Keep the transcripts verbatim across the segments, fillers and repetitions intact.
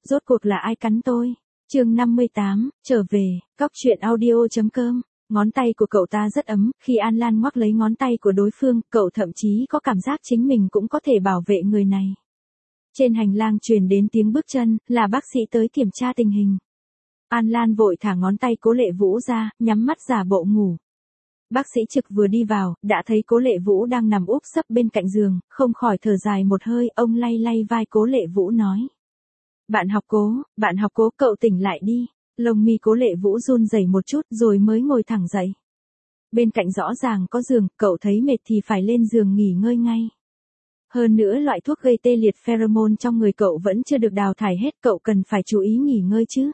Rốt cuộc là ai cắn tôi? Chương năm mươi tám, trở về, cóc truyện audio.com. Ngón tay của cậu ta rất ấm, khi An Lan ngoắc lấy ngón tay của đối phương, cậu thậm chí có cảm giác chính mình cũng có thể bảo vệ người này. Trên hành lang truyền đến tiếng bước chân, là bác sĩ tới kiểm tra tình hình. An Lan vội thả ngón tay Cố Lệ Vũ ra, nhắm mắt giả bộ ngủ. Bác sĩ Trực vừa đi vào, đã thấy Cố Lệ Vũ đang nằm úp sấp bên cạnh giường, không khỏi thở dài một hơi, ông lay lay vai Cố Lệ Vũ nói. Bạn học Cố, bạn học Cố, cậu tỉnh lại đi. Lông mi Cố Lệ Vũ run rẩy một chút rồi mới ngồi thẳng dậy. Bên cạnh rõ ràng có giường, cậu thấy mệt thì phải lên giường nghỉ ngơi ngay. Hơn nữa loại thuốc gây tê liệt pheromone trong người cậu vẫn chưa được đào thải hết, cậu cần phải chú ý nghỉ ngơi chứ.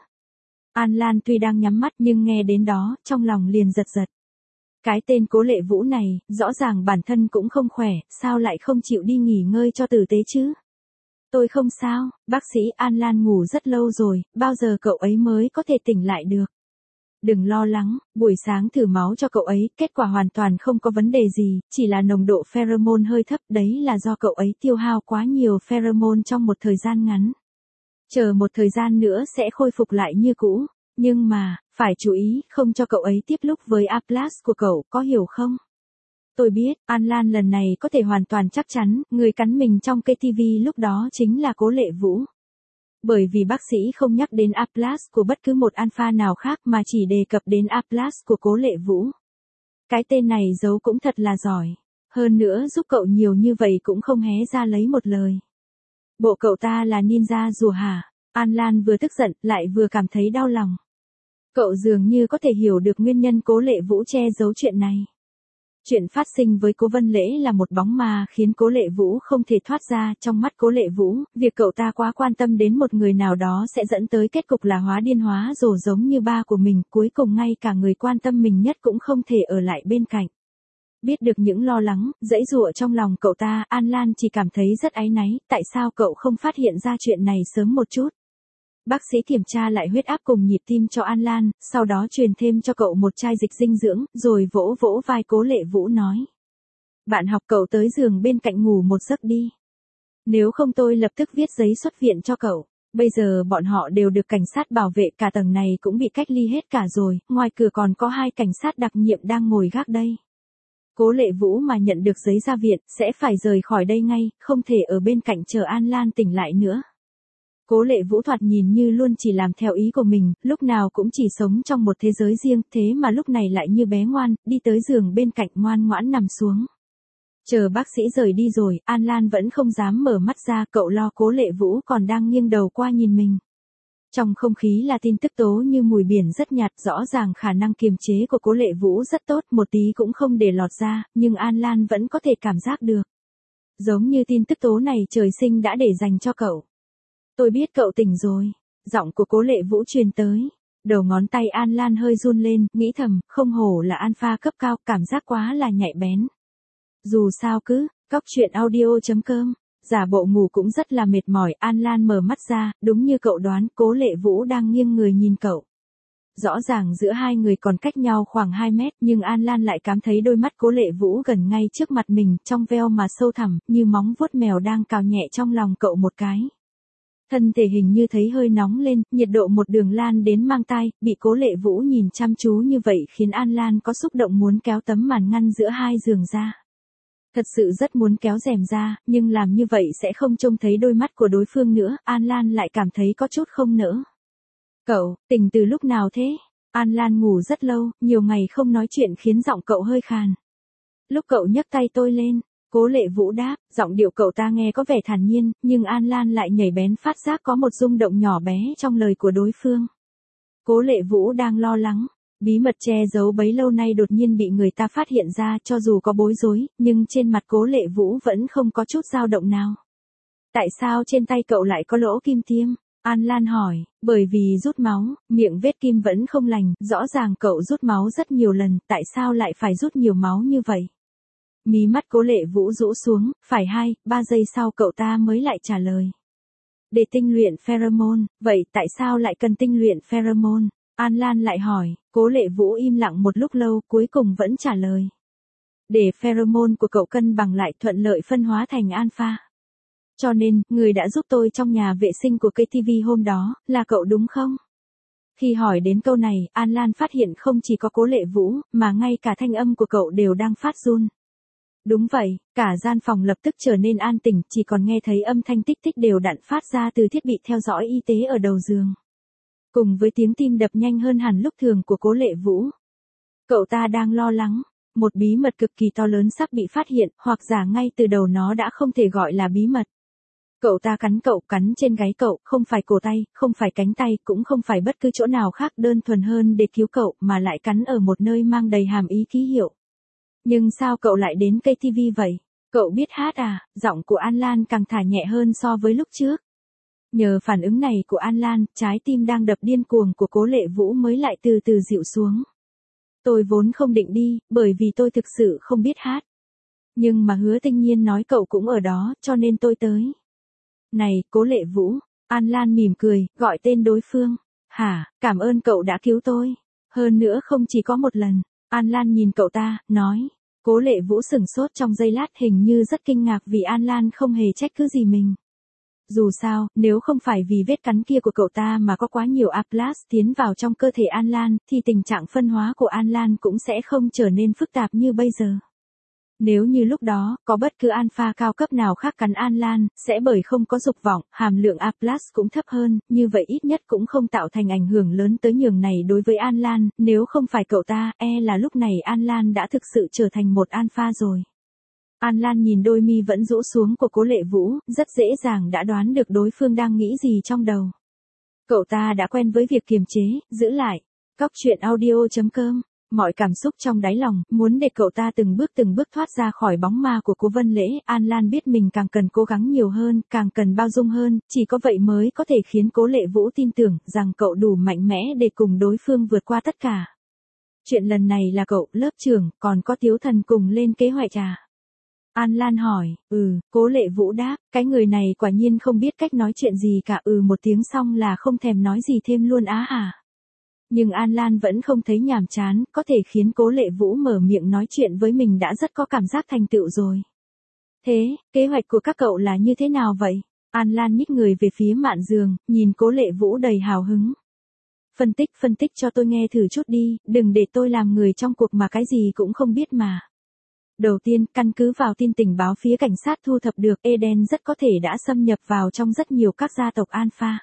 An Lan tuy đang nhắm mắt nhưng nghe đến đó, trong lòng liền giật giật. Cái tên Cố Lệ Vũ này, rõ ràng bản thân cũng không khỏe, sao lại không chịu đi nghỉ ngơi cho tử tế chứ? Tôi không sao, bác sĩ, An Lan ngủ rất lâu rồi, bao giờ cậu ấy mới có thể tỉnh lại được? Đừng lo lắng, buổi sáng thử máu cho cậu ấy, kết quả hoàn toàn không có vấn đề gì, chỉ là nồng độ pheromone hơi thấp, đấy là do cậu ấy tiêu hao quá nhiều pheromone trong một thời gian ngắn. Chờ một thời gian nữa sẽ khôi phục lại như cũ, nhưng mà, phải chú ý, không cho cậu ấy tiếp lúc với Atlas của cậu, có hiểu không? Tôi biết, An Lan lần này có thể hoàn toàn chắc chắn, người cắn mình trong ca tê vê lúc đó chính là Cố Lệ Vũ. Bởi vì bác sĩ không nhắc đến Atlas của bất cứ một alpha nào khác mà chỉ đề cập đến Atlas của Cố Lệ Vũ. Cái tên này giấu cũng thật là giỏi. Hơn nữa giúp cậu nhiều như vậy cũng không hé ra lấy một lời. Bộ cậu ta là ninja rùa hả? An Lan vừa tức giận lại vừa cảm thấy đau lòng. Cậu dường như có thể hiểu được nguyên nhân Cố Lệ Vũ che giấu chuyện này. Chuyện phát sinh với Cố Vân Lễ là một bóng ma khiến Cố Lệ Vũ không thể thoát ra. Trong mắt Cố Lệ Vũ, việc cậu ta quá quan tâm đến một người nào đó sẽ dẫn tới kết cục là hóa điên hóa rồ giống như ba của mình, cuối cùng ngay cả người quan tâm mình nhất cũng không thể ở lại bên cạnh. Biết được những lo lắng, giãy giụa trong lòng cậu ta, An Lan chỉ cảm thấy rất áy náy, tại sao cậu không phát hiện ra chuyện này sớm một chút. Bác sĩ kiểm tra lại huyết áp cùng nhịp tim cho An Lan, sau đó truyền thêm cho cậu một chai dịch dinh dưỡng, rồi vỗ vỗ vai Cố Lệ Vũ nói. Bạn học, cậu tới giường bên cạnh ngủ một giấc đi. Nếu không tôi lập tức viết giấy xuất viện cho cậu. Bây giờ bọn họ đều được cảnh sát bảo vệ, cả tầng này cũng bị cách ly hết cả rồi, ngoài cửa còn có hai cảnh sát đặc nhiệm đang ngồi gác đây. Cố Lệ Vũ mà nhận được giấy ra viện, sẽ phải rời khỏi đây ngay, không thể ở bên cạnh chờ An Lan tỉnh lại nữa. Cố Lệ Vũ thoạt nhìn như luôn chỉ làm theo ý của mình, lúc nào cũng chỉ sống trong một thế giới riêng, thế mà lúc này lại như bé ngoan, đi tới giường bên cạnh ngoan ngoãn nằm xuống. Chờ bác sĩ rời đi rồi, An Lan vẫn không dám mở mắt ra, cậu lo Cố Lệ Vũ còn đang nghiêng đầu qua nhìn mình. Trong không khí là tin tức tố như mùi biển rất nhạt, rõ ràng khả năng kiềm chế của Cố Lệ Vũ rất tốt, một tí cũng không để lọt ra, nhưng An Lan vẫn có thể cảm giác được. Giống như tin tức tố này trời sinh đã để dành cho cậu. Tôi biết cậu tỉnh rồi. Giọng của Cố Lệ Vũ truyền tới. Đầu ngón tay An Lan hơi run lên, nghĩ thầm, không hổ là alpha cấp cao, cảm giác quá là nhạy bén. Dù sao cứ, cóc truyện audio.com. Giả bộ ngủ cũng rất là mệt mỏi, An Lan mở mắt ra, đúng như cậu đoán, Cố Lệ Vũ đang nghiêng người nhìn cậu. Rõ ràng giữa hai người còn cách nhau khoảng hai mét, nhưng An Lan lại cảm thấy đôi mắt Cố Lệ Vũ gần ngay trước mặt mình, trong veo mà sâu thẳm, như móng vuốt mèo đang cào nhẹ trong lòng cậu một cái. Thân thể hình như thấy hơi nóng lên, nhiệt độ một đường lan đến mang tai, bị Cố Lệ Vũ nhìn chăm chú như vậy khiến An Lan có xúc động muốn kéo tấm màn ngăn giữa hai giường ra. Thật sự rất muốn kéo rèm ra, nhưng làm như vậy sẽ không trông thấy đôi mắt của đối phương nữa, An Lan lại cảm thấy có chút không nỡ. Cậu, tỉnh từ lúc nào thế? An Lan ngủ rất lâu, nhiều ngày không nói chuyện khiến giọng cậu hơi khàn. Lúc cậu nhấc tay tôi lên. Cố Lệ Vũ đáp, giọng điệu cậu ta nghe có vẻ thản nhiên, nhưng An Lan lại nhảy bén phát giác có một rung động nhỏ bé trong lời của đối phương. Cố Lệ Vũ đang lo lắng, bí mật che giấu bấy lâu nay đột nhiên bị người ta phát hiện ra, cho dù có bối rối, nhưng trên mặt Cố Lệ Vũ vẫn không có chút dao động nào. Tại sao trên tay cậu lại có lỗ kim tiêm? An Lan hỏi, bởi vì rút máu, miệng vết kim vẫn không lành, rõ ràng cậu rút máu rất nhiều lần, tại sao lại phải rút nhiều máu như vậy? Mí mắt Cố Lệ Vũ rũ xuống, phải hai, ba giây sau cậu ta mới lại trả lời. Để tinh luyện pheromone, vậy tại sao lại cần tinh luyện pheromone? An Lan lại hỏi, Cố Lệ Vũ im lặng một lúc lâu, cuối cùng vẫn trả lời. Để pheromone của cậu cân bằng lại thuận lợi phân hóa thành alpha. Cho nên, người đã giúp tôi trong nhà vệ sinh của ca tê vê hôm đó, là cậu đúng không? Khi hỏi đến câu này, An Lan phát hiện không chỉ có Cố Lệ Vũ, mà ngay cả thanh âm của cậu đều đang phát run. Đúng vậy, cả gian phòng lập tức trở nên an tĩnh, chỉ còn nghe thấy âm thanh tích tích đều đặn phát ra từ thiết bị theo dõi y tế ở đầu giường. Cùng với tiếng tim đập nhanh hơn hẳn lúc thường của Cố Lệ Vũ. Cậu ta đang lo lắng, một bí mật cực kỳ to lớn sắp bị phát hiện, hoặc giả ngay từ đầu nó đã không thể gọi là bí mật. Cậu ta cắn cậu, cắn trên gáy cậu, không phải cổ tay, không phải cánh tay, cũng không phải bất cứ chỗ nào khác đơn thuần hơn để cứu cậu, mà lại cắn ở một nơi mang đầy hàm ý ký hiệu. Nhưng sao cậu lại đến ca tê vê vậy? Cậu biết hát à? Giọng của An Lan càng thả nhẹ hơn so với lúc trước. Nhờ phản ứng này của An Lan, trái tim đang đập điên cuồng của Cố Lệ Vũ mới lại từ từ dịu xuống. Tôi vốn không định đi, bởi vì tôi thực sự không biết hát. Nhưng mà Hứa Tinh Nhiên nói cậu cũng ở đó, cho nên tôi tới. Này, Cố Lệ Vũ, An Lan mỉm cười, gọi tên đối phương. Hả, cảm ơn cậu đã cứu tôi. Hơn nữa không chỉ có một lần. An Lan nhìn cậu ta, nói. Cố Lệ Vũ sửng sốt trong giây lát, hình như rất kinh ngạc vì An Lan không hề trách cứ gì mình. Dù sao, nếu không phải vì vết cắn kia của cậu ta mà có quá nhiều Atlas tiến vào trong cơ thể An Lan, thì tình trạng phân hóa của An Lan cũng sẽ không trở nên phức tạp như bây giờ. Nếu như lúc đó, có bất cứ alpha cao cấp nào khác cắn An Lan, sẽ bởi không có dục vọng, hàm lượng Atlas cũng thấp hơn, như vậy ít nhất cũng không tạo thành ảnh hưởng lớn tới nhường này đối với An Lan, nếu không phải cậu ta, e là lúc này An Lan đã thực sự trở thành một alpha rồi. An Lan nhìn đôi mi vẫn rũ xuống của Cố Lệ Vũ, rất dễ dàng đã đoán được đối phương đang nghĩ gì trong đầu. Cậu ta đã quen với việc kiềm chế, giữ lại. Cóc truyện audio chấm com. Mọi cảm xúc trong đáy lòng, muốn để cậu ta từng bước từng bước thoát ra khỏi bóng ma của Cố Vân Lễ. An Lan biết mình càng cần cố gắng nhiều hơn, càng cần bao dung hơn, chỉ có vậy mới có thể khiến Cố Lệ Vũ tin tưởng rằng cậu đủ mạnh mẽ để cùng đối phương vượt qua tất cả. Chuyện lần này là cậu, lớp trưởng, còn có Tiếu Thần cùng lên kế hoạch à? An Lan hỏi. Ừ, Cố Lệ Vũ đáp, cái người này quả nhiên không biết cách nói chuyện gì cả. Ừ một tiếng xong là không thèm nói gì thêm luôn á hả? Nhưng An Lan vẫn không thấy nhàm chán, có thể khiến Cố Lệ Vũ mở miệng nói chuyện với mình đã rất có cảm giác thành tựu rồi. Thế, kế hoạch của các cậu là như thế nào vậy? An Lan nhích người về phía mạn giường, nhìn Cố Lệ Vũ đầy hào hứng. Phân tích phân tích cho tôi nghe thử chút đi, đừng để tôi làm người trong cuộc mà cái gì cũng không biết mà. Đầu tiên, căn cứ vào tin tình báo phía cảnh sát thu thập được, Eden rất có thể đã xâm nhập vào trong rất nhiều các gia tộc Alpha.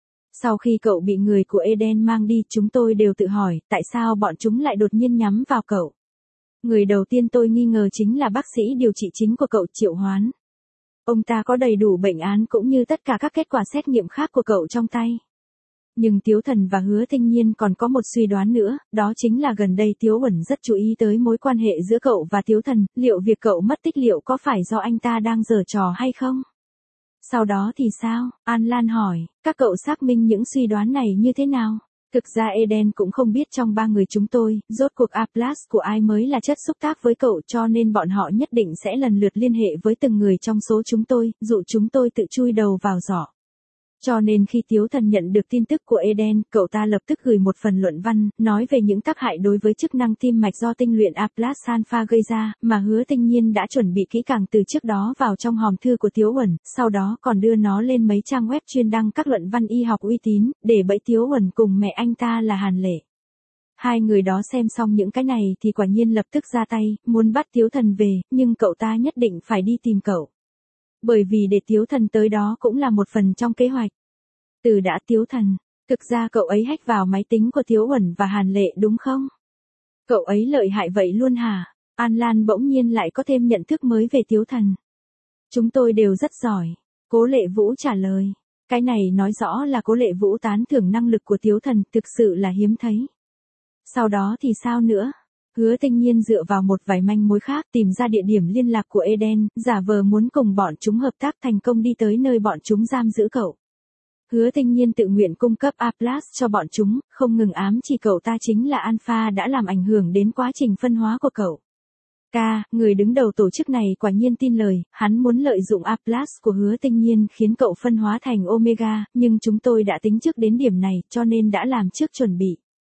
Sau khi cậu bị người của Eden mang đi, chúng tôi đều tự hỏi, tại sao bọn chúng lại đột nhiên nhắm vào cậu? Người đầu tiên tôi nghi ngờ chính là bác sĩ điều trị chính của cậu, Triệu Hoán. Ông ta có đầy đủ bệnh án cũng như tất cả các kết quả xét nghiệm khác của cậu trong tay. Nhưng Tiếu Thần và Hứa Tinh Nhiên còn có một suy đoán nữa, đó chính là gần đây Tiếu Uẩn rất chú ý tới mối quan hệ giữa cậu và Tiếu Thần, liệu việc cậu mất tích liệu có phải do anh ta đang giở trò hay không? Sau đó thì sao? An Lan hỏi, các cậu xác minh những suy đoán này như thế nào? Thực ra Eden cũng không biết trong ba người chúng tôi, rốt cuộc Atlas của ai mới là chất xúc tác với cậu, cho nên bọn họ nhất định sẽ lần lượt liên hệ với từng người trong số chúng tôi, dụ chúng tôi tự chui đầu vào giỏ. Cho nên khi Tiếu Thần nhận được tin tức của Eden, cậu ta lập tức gửi một phần luận văn, nói về những tác hại đối với chức năng tim mạch do tinh luyện Atlas Alpha gây ra, mà Hứa Tinh Nhiên đã chuẩn bị kỹ càng từ trước đó vào trong hòm thư của Tiếu Uẩn, sau đó còn đưa nó lên mấy trang web chuyên đăng các luận văn y học uy tín, để bẫy Tiếu Uẩn cùng mẹ anh ta là Hàn Lệ. Hai người đó xem xong những cái này thì quả nhiên lập tức ra tay, muốn bắt Tiếu Thần về, nhưng cậu ta nhất định phải đi tìm cậu. Bởi vì để Tiếu Thần tới đó cũng là một phần trong kế hoạch. Từ đã Tiếu Thần, thực ra cậu ấy hack vào máy tính của Tiếu Uẩn và Hàn Lệ đúng không? Cậu ấy lợi hại vậy luôn hả? An Lan bỗng nhiên lại có thêm nhận thức mới về Tiếu Thần. Chúng tôi đều rất giỏi. Cố Lệ Vũ trả lời. Cái này nói rõ là Cố Lệ Vũ tán thưởng năng lực của Tiếu Thần, thực sự là hiếm thấy. Sau đó thì sao nữa? Hứa Tinh Nhiên dựa vào một vài manh mối khác tìm ra địa điểm liên lạc của Eden, giả vờ muốn cùng bọn chúng hợp tác thành công đi tới nơi bọn chúng giam giữ cậu. Hứa Tinh Nhiên tự nguyện cung cấp Atlas cho bọn chúng, không ngừng ám chỉ cậu ta chính là Alpha đã làm ảnh hưởng đến quá trình phân hóa của cậu. Ca, người đứng đầu tổ chức này quả nhiên tin lời, hắn muốn lợi dụng Atlas của Hứa Tinh Nhiên khiến cậu phân hóa thành Omega, nhưng chúng tôi đã tính trước đến điểm này cho nên đã làm trước chuẩn bị.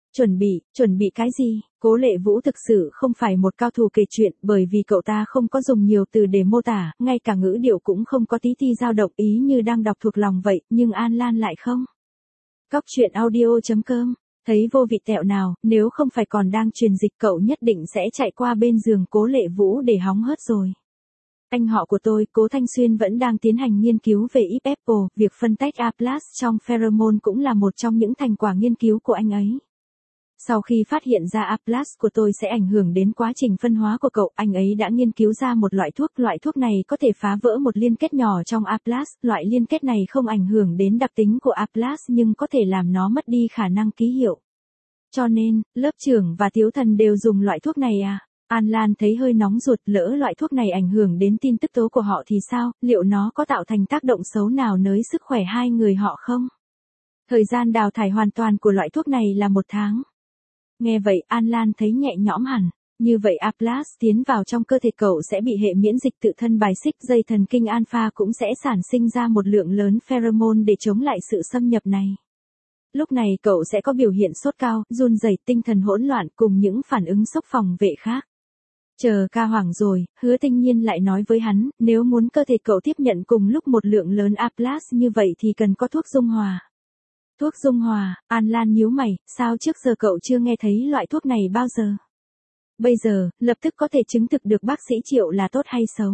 Chuẩn bị, chuẩn bị cái gì? Cố Lệ Vũ thực sự không phải một cao thủ kể chuyện, bởi vì cậu ta không có dùng nhiều từ để mô tả, ngay cả ngữ điệu cũng không có tí ti dao động, ý như đang đọc thuộc lòng vậy, nhưng An Lan lại không. Cóc truyện audio chấm com, thấy vô vị tẹo nào, nếu không phải còn đang truyền dịch cậu nhất định sẽ chạy qua bên giường Cố Lệ Vũ để hóng hớt rồi. Anh họ của tôi, Cố Thanh Xuyên vẫn đang tiến hành nghiên cứu về i pê Apple, việc phân tách A plus trong pheromone cũng là một trong những thành quả nghiên cứu của anh ấy. Sau khi phát hiện ra A plus của tôi sẽ ảnh hưởng đến quá trình phân hóa của cậu, anh ấy đã nghiên cứu ra một loại thuốc, loại thuốc này có thể phá vỡ một liên kết nhỏ trong A plus, loại liên kết này không ảnh hưởng đến đặc tính của A plus nhưng có thể làm nó mất đi khả năng ký hiệu. Cho nên, lớp trưởng và Tiếu Thần đều dùng loại thuốc này à? An Lan thấy hơi nóng ruột, lỡ loại thuốc này ảnh hưởng đến tin tức tố của họ thì sao, liệu nó có tạo thành tác động xấu nào nới sức khỏe hai người họ không? Thời gian đào thải hoàn toàn của loại thuốc này là một tháng. Nghe vậy An Lan thấy nhẹ nhõm hẳn, như vậy A plus tiến vào trong cơ thể cậu sẽ bị hệ miễn dịch tự thân bài xích, dây thần kinh alpha cũng sẽ sản sinh ra một lượng lớn pheromone để chống lại sự xâm nhập này. Lúc này cậu sẽ có biểu hiện sốt cao, run rẩy, tinh thần hỗn loạn cùng những phản ứng sốc phòng vệ khác. Chờ ca hoảng rồi, Hứa Tinh Nhiên lại nói với hắn, nếu muốn cơ thể cậu tiếp nhận cùng lúc một lượng lớn A plus như vậy thì cần có thuốc dung hòa. Thuốc dung hòa, An Lan nhíu mày, sao trước giờ cậu chưa nghe thấy loại thuốc này bao giờ? Bây giờ, lập tức có thể chứng thực được bác sĩ Triệu là tốt hay xấu.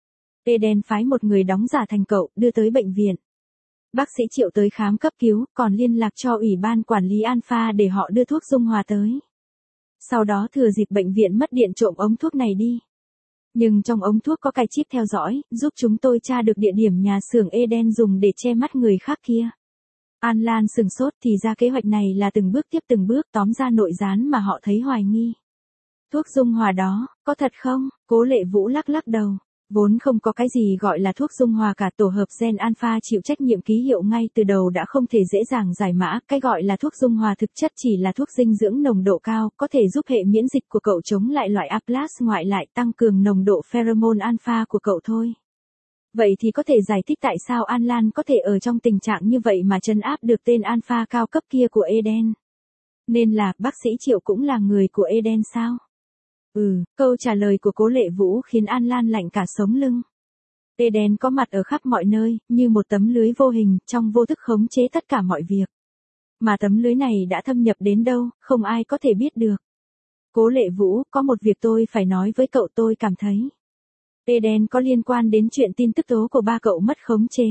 Eden phái một người đóng giả thành cậu, đưa tới bệnh viện. Bác sĩ Triệu tới khám cấp cứu, còn liên lạc cho Ủy ban Quản lý Alpha để họ đưa thuốc dung hòa tới. Sau đó thừa dịp bệnh viện mất điện trộm ống thuốc này đi. Nhưng trong ống thuốc có cái chip theo dõi, giúp chúng tôi tra được địa điểm nhà xưởng Eden dùng để che mắt người khác kia. An Lan sừng sốt, thì ra kế hoạch này là từng bước tiếp từng bước tóm ra nội gián mà họ thấy hoài nghi. Thuốc dung hòa đó, có thật không? Cố Lệ Vũ lắc lắc đầu. Vốn không có cái gì gọi là thuốc dung hòa cả, tổ hợp gen alpha chịu trách nhiệm ký hiệu ngay từ đầu đã không thể dễ dàng giải mã, cái gọi là thuốc dung hòa thực chất chỉ là thuốc dinh dưỡng nồng độ cao, có thể giúp hệ miễn dịch của cậu chống lại loại A plus ngoại lại, tăng cường nồng độ pheromone alpha của cậu thôi. Vậy thì có thể giải thích tại sao An Lan có thể ở trong tình trạng như vậy mà trấn áp được tên alpha cao cấp kia của Eden. Nên là, bác sĩ Triệu cũng là người của Eden sao? Ừ, câu trả lời của Cố Lệ Vũ khiến An Lan lạnh cả sống lưng. Eden có mặt ở khắp mọi nơi, như một tấm lưới vô hình, trong vô thức khống chế tất cả mọi việc. Mà tấm lưới này đã thâm nhập đến đâu, không ai có thể biết được. Cố Lệ Vũ, có một việc tôi phải nói với cậu, tôi cảm thấy Eden có liên quan đến chuyện tin tức tố của ba cậu mất khống chế.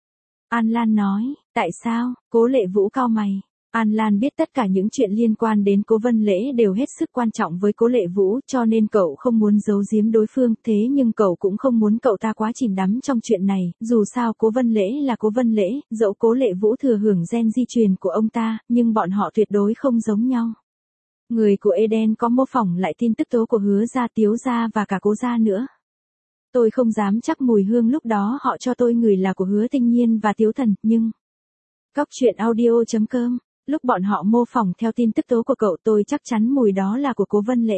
An Lan nói, tại sao? Cố Lệ Vũ cau mày. An Lan biết tất cả những chuyện liên quan đến Cố Vân Lễ đều hết sức quan trọng với Cố Lệ Vũ, cho nên cậu không muốn giấu giếm đối phương, thế nhưng cậu cũng không muốn cậu ta quá chìm đắm trong chuyện này, dù sao Cố Vân Lễ là Cố Vân Lễ, dẫu Cố Lệ Vũ thừa hưởng gen di truyền của ông ta, nhưng bọn họ tuyệt đối không giống nhau. Người của Eden có mô phỏng lại tin tức tố của Hứa gia, Tiếu gia và cả Cố gia nữa. Tôi không dám chắc mùi hương lúc đó họ cho tôi ngửi là của Hứa Tinh Nhiên và Tiếu Thần, nhưng... Cóc truyện audio chấm com, lúc bọn họ mô phỏng theo tin tức tố của cậu tôi chắc chắn mùi đó là của Cố Vân Lễ.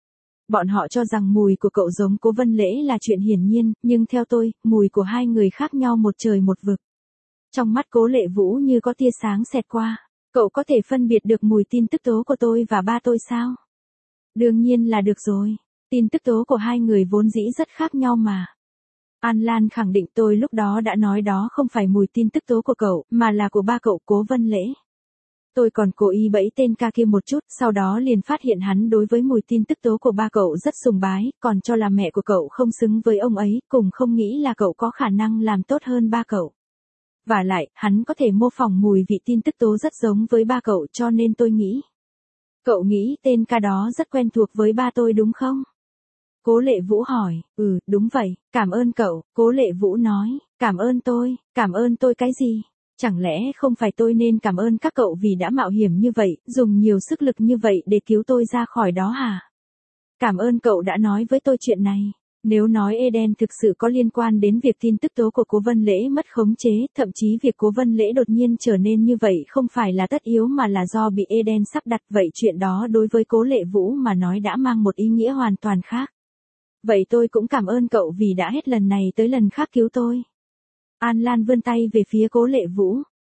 Bọn họ cho rằng mùi của cậu giống Cố Vân Lễ là chuyện hiển nhiên, nhưng theo tôi, mùi của hai người khác nhau một trời một vực. Trong mắt Cố Lệ Vũ như có tia sáng xẹt qua, cậu có thể phân biệt được mùi tin tức tố của tôi và ba tôi sao? Đương nhiên là được rồi. Tin tức tố của hai người vốn dĩ rất khác nhau mà. An Lan khẳng định tôi lúc đó đã nói đó không phải mùi tin tức tố của cậu, mà là của ba cậu Cố Vân Lễ. Tôi còn cố ý bẫy tên ca kia một chút, sau đó liền phát hiện hắn đối với mùi tin tức tố của ba cậu rất sùng bái, còn cho là mẹ của cậu không xứng với ông ấy, cùng không nghĩ là cậu có khả năng làm tốt hơn ba cậu. Và lại, hắn có thể mô phỏng mùi vị tin tức tố rất giống với ba cậu, cho nên tôi nghĩ. Cậu nghĩ tên ca đó rất quen thuộc với ba tôi đúng không? Cố Lệ Vũ hỏi, ừ, đúng vậy, cảm ơn cậu. Cố Lệ Vũ nói, cảm ơn tôi, cảm ơn tôi cái gì? Chẳng lẽ không phải tôi nên cảm ơn các cậu vì đã mạo hiểm như vậy, dùng nhiều sức lực như vậy để cứu tôi ra khỏi đó hả? Cảm ơn cậu đã nói với tôi chuyện này. Nếu nói Eden thực sự có liên quan đến việc tin tức tố của Cố Vân Lễ mất khống chế, thậm chí việc Cố Vân Lễ đột nhiên trở nên như vậy không phải là tất yếu mà là do bị Eden sắp đặt, vậy chuyện đó đối với Cố Lệ Vũ mà nói đã mang một ý nghĩa hoàn toàn khác. Vậy tôi cũng cảm ơn cậu vì đã hết lần này tới lần khác cứu tôi. An Lan vươn tay về phía Cố Lệ Vũ.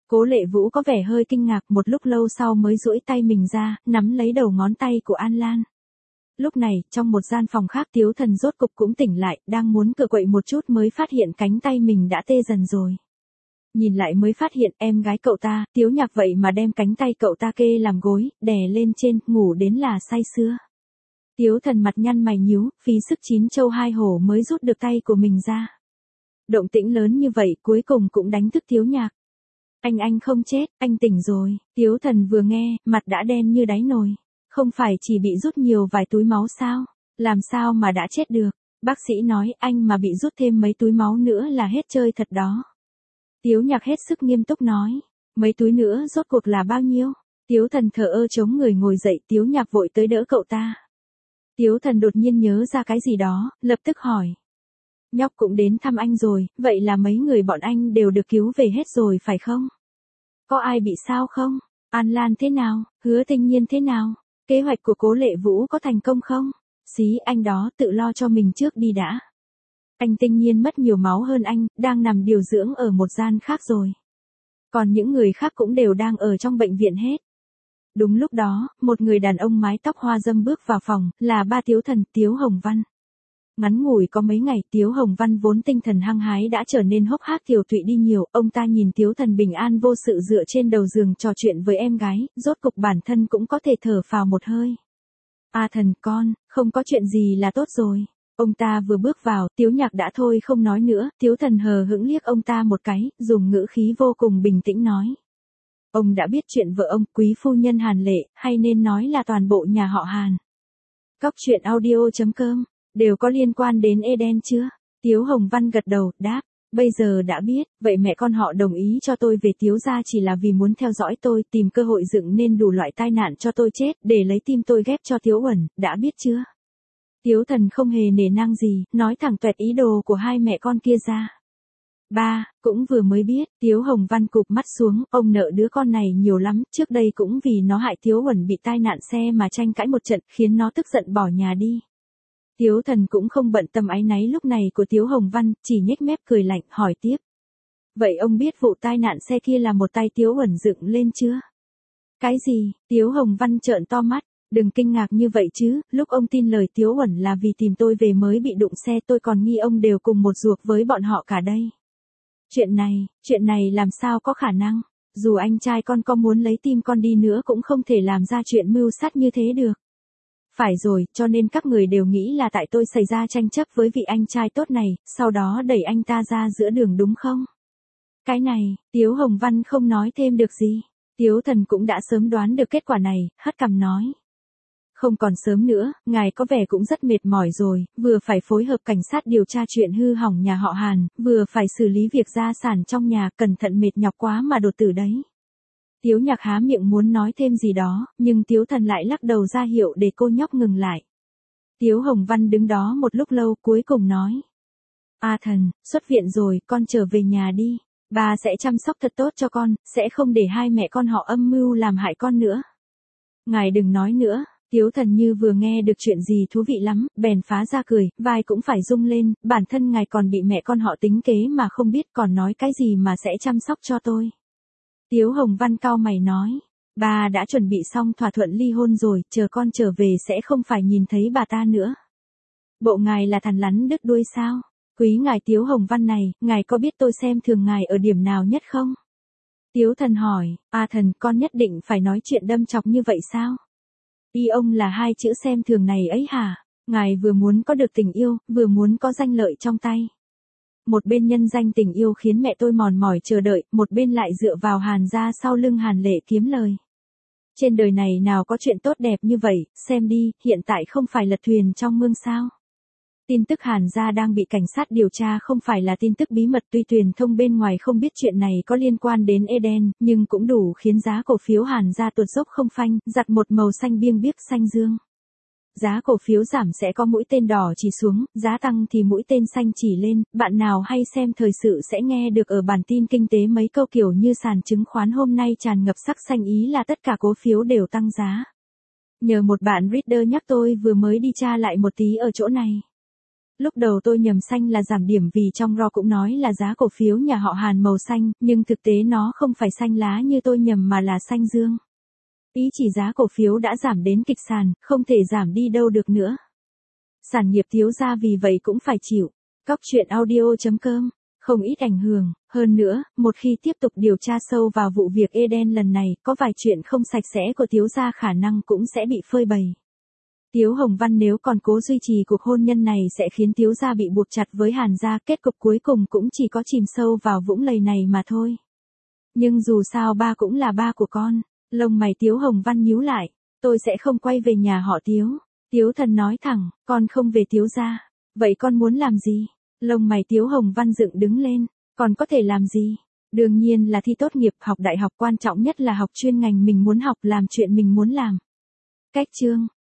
Cố Lệ Vũ có vẻ hơi kinh ngạc, một lúc lâu sau mới duỗi tay mình ra, nắm lấy đầu ngón tay của An Lan. Lúc này, trong một gian phòng khác Tiếu Thần rốt cục cũng tỉnh lại, đang muốn cựa quậy một chút mới phát hiện cánh tay mình đã tê dần rồi. Nhìn lại mới phát hiện em gái cậu ta, Tiếu Nhạc vậy mà đem cánh tay cậu ta kê làm gối, đè lên trên, ngủ đến là say sưa. Tiếu Thần mặt nhăn mày nhíu, phí sức chín châu hai hổ mới rút được tay của mình ra. Động tĩnh lớn như vậy cuối cùng cũng đánh thức Tiếu Nhạc. Anh anh không chết, anh tỉnh rồi. Tiếu Thần vừa nghe, mặt đã đen như đáy nồi. Không phải chỉ bị rút nhiều vài túi máu sao? Làm sao mà đã chết được? Bác sĩ nói anh mà bị rút thêm mấy túi máu nữa là hết chơi thật đó. Tiếu Nhạc hết sức nghiêm túc nói. Mấy túi nữa rốt cuộc là bao nhiêu? Tiếu Thần thờ ơ chống người ngồi dậy, Tiếu Nhạc vội tới đỡ cậu ta. Tiếu Thần đột nhiên nhớ ra cái gì đó, lập tức hỏi. Nhóc cũng đến thăm anh rồi, vậy là mấy người bọn anh đều được cứu về hết rồi phải không? Có ai bị sao không? An Lan thế nào? Hứa Tinh Nhiên thế nào? Kế hoạch của Cố Lệ Vũ có thành công không? Xí anh đó tự lo cho mình trước đi đã. Anh Tinh Nhiên mất nhiều máu hơn anh, đang nằm điều dưỡng ở một gian khác rồi. Còn những người khác cũng đều đang ở trong bệnh viện hết. Đúng lúc đó, một người đàn ông mái tóc hoa râm bước vào phòng, là ba Tiếu Thần, Tiếu Hồng Văn. Ngắn ngủi có mấy ngày, Tiếu Hồng Văn vốn tinh thần hăng hái đã trở nên hốc hác tiều tụy đi nhiều, ông ta nhìn Tiếu Thần bình an vô sự dựa trên đầu giường trò chuyện với em gái, rốt cục bản thân cũng có thể thở phào một hơi. A Thần con, không có chuyện gì là tốt rồi. Ông ta vừa bước vào, Tiếu Nhạc đã thôi không nói nữa, Tiếu Thần hờ hững liếc ông ta một cái, dùng ngữ khí vô cùng bình tĩnh nói. Ông đã biết chuyện vợ ông, quý phu nhân Hàn Lệ, hay nên nói là toàn bộ nhà họ Hàn. Cóc truyện audio chấm com đều có liên quan đến Eden chưa? Tiếu Hồng Văn gật đầu, đáp, bây giờ đã biết, vậy mẹ con họ đồng ý cho tôi về Tiếu gia chỉ là vì muốn theo dõi tôi, tìm cơ hội dựng nên đủ loại tai nạn cho tôi chết, để lấy tim tôi ghép cho Tiếu Uẩn, đã biết chưa? Tiếu Thần không hề nể nang gì, nói thẳng tuẹt ý đồ của hai mẹ con kia ra. Ba, cũng vừa mới biết, Tiếu Hồng Văn cụp mắt xuống, ông nợ đứa con này nhiều lắm, trước đây cũng vì nó hại Tiếu Uẩn bị tai nạn xe mà tranh cãi một trận, khiến nó tức giận bỏ nhà đi. Tiếu Thần cũng không bận tâm áy náy lúc này của Tiếu Hồng Văn, chỉ nhếch mép cười lạnh, hỏi tiếp. Vậy ông biết vụ tai nạn xe kia là một tay Tiếu Uẩn dựng lên chưa? Cái gì? Tiếu Hồng Văn trợn to mắt, đừng kinh ngạc như vậy chứ, lúc ông tin lời Tiếu Uẩn là vì tìm tôi về mới bị đụng xe, tôi còn nghi ông đều cùng một ruột với bọn họ cả đây. Chuyện này, chuyện này làm sao có khả năng, dù anh trai con có muốn lấy tim con đi nữa cũng không thể làm ra chuyện mưu sát như thế được. Phải rồi, cho nên các người đều nghĩ là tại tôi xảy ra tranh chấp với vị anh trai tốt này, sau đó đẩy anh ta ra giữa đường đúng không? Cái này, Tiếu Hồng Văn không nói thêm được gì. Tiếu Thần cũng đã sớm đoán được kết quả này, hất cằm nói. Không còn sớm nữa, ngài có vẻ cũng rất mệt mỏi rồi, vừa phải phối hợp cảnh sát điều tra chuyện hư hỏng nhà họ Hàn, vừa phải xử lý việc gia sản trong nhà, cẩn thận mệt nhọc quá mà đột tử đấy. Tiếu Nhạc há miệng muốn nói thêm gì đó, nhưng Tiếu Thần lại lắc đầu ra hiệu để cô nhóc ngừng lại. Tiếu Hồng Văn đứng đó một lúc lâu cuối cùng nói. A Thần, xuất viện rồi, con trở về nhà đi. Bà sẽ chăm sóc thật tốt cho con, sẽ không để hai mẹ con họ âm mưu làm hại con nữa. Ngài đừng nói nữa. Tiếu Thần như vừa nghe được chuyện gì thú vị lắm, bèn phá ra cười, vai cũng phải rung lên, bản thân ngài còn bị mẹ con họ tính kế mà không biết còn nói cái gì mà sẽ chăm sóc cho tôi. Tiếu Hồng Văn cau mày nói, bà đã chuẩn bị xong thỏa thuận ly hôn rồi, chờ con trở về sẽ không phải nhìn thấy bà ta nữa. Bộ ngài là thằn lằn đứt đuôi sao? Quý ngài Tiếu Hồng Văn này, ngài có biết tôi xem thường ngài ở điểm nào nhất không? Tiếu Thần hỏi, A Thần con nhất định phải nói chuyện đâm chọc như vậy sao? Y ông là hai chữ xem thường này ấy hả? Ngài vừa muốn có được tình yêu, vừa muốn có danh lợi trong tay. Một bên nhân danh tình yêu khiến mẹ tôi mòn mỏi chờ đợi, một bên lại dựa vào Hàn gia sau lưng Hàn Lệ kiếm lời. Trên đời này nào có chuyện tốt đẹp như vậy, xem đi, hiện tại không phải lật thuyền trong mương sao. Tin tức Hàn gia đang bị cảnh sát điều tra không phải là tin tức bí mật, tuy truyền thông bên ngoài không biết chuyện này có liên quan đến Eden, nhưng cũng đủ khiến giá cổ phiếu Hàn gia tuột dốc không phanh, giặt một màu xanh biêng biếc xanh dương. Giá cổ phiếu giảm sẽ có mũi tên đỏ chỉ xuống, giá tăng thì mũi tên xanh chỉ lên, bạn nào hay xem thời sự sẽ nghe được ở bản tin kinh tế mấy câu kiểu như sàn chứng khoán hôm nay tràn ngập sắc xanh, ý là tất cả cổ phiếu đều tăng giá. Nhờ một bạn reader nhắc tôi vừa mới đi tra lại một tí ở chỗ này. Lúc đầu tôi nhầm xanh là giảm điểm vì trong ro cũng nói là giá cổ phiếu nhà họ Hàn màu xanh, nhưng thực tế nó không phải xanh lá như tôi nhầm mà là xanh dương. Ý chỉ giá cổ phiếu đã giảm đến kịch sàn, không thể giảm đi đâu được nữa. Sản nghiệp Tiếu gia vì vậy cũng phải chịu. Cóc truyện audio chấm com, không ít ảnh hưởng, hơn nữa, một khi tiếp tục điều tra sâu vào vụ việc Eden lần này, có vài chuyện không sạch sẽ của Tiếu gia khả năng cũng sẽ bị phơi bày. Tiếu Hồng Văn nếu còn cố duy trì cuộc hôn nhân này sẽ khiến Tiếu gia bị buộc chặt với Hàn gia, kết cục cuối cùng cũng chỉ có chìm sâu vào vũng lầy này mà thôi. Nhưng dù sao ba cũng là ba của con, lông mày Tiếu Hồng Văn nhíu lại, tôi sẽ không quay về nhà họ Tiếu. Tiếu Thần nói thẳng, con không về Tiếu gia, vậy con muốn làm gì? Lông mày Tiếu Hồng Văn dựng đứng lên, còn có thể làm gì? Đương nhiên là thi tốt nghiệp, học đại học, quan trọng nhất là học chuyên ngành mình muốn học, làm chuyện mình muốn làm. Cách chương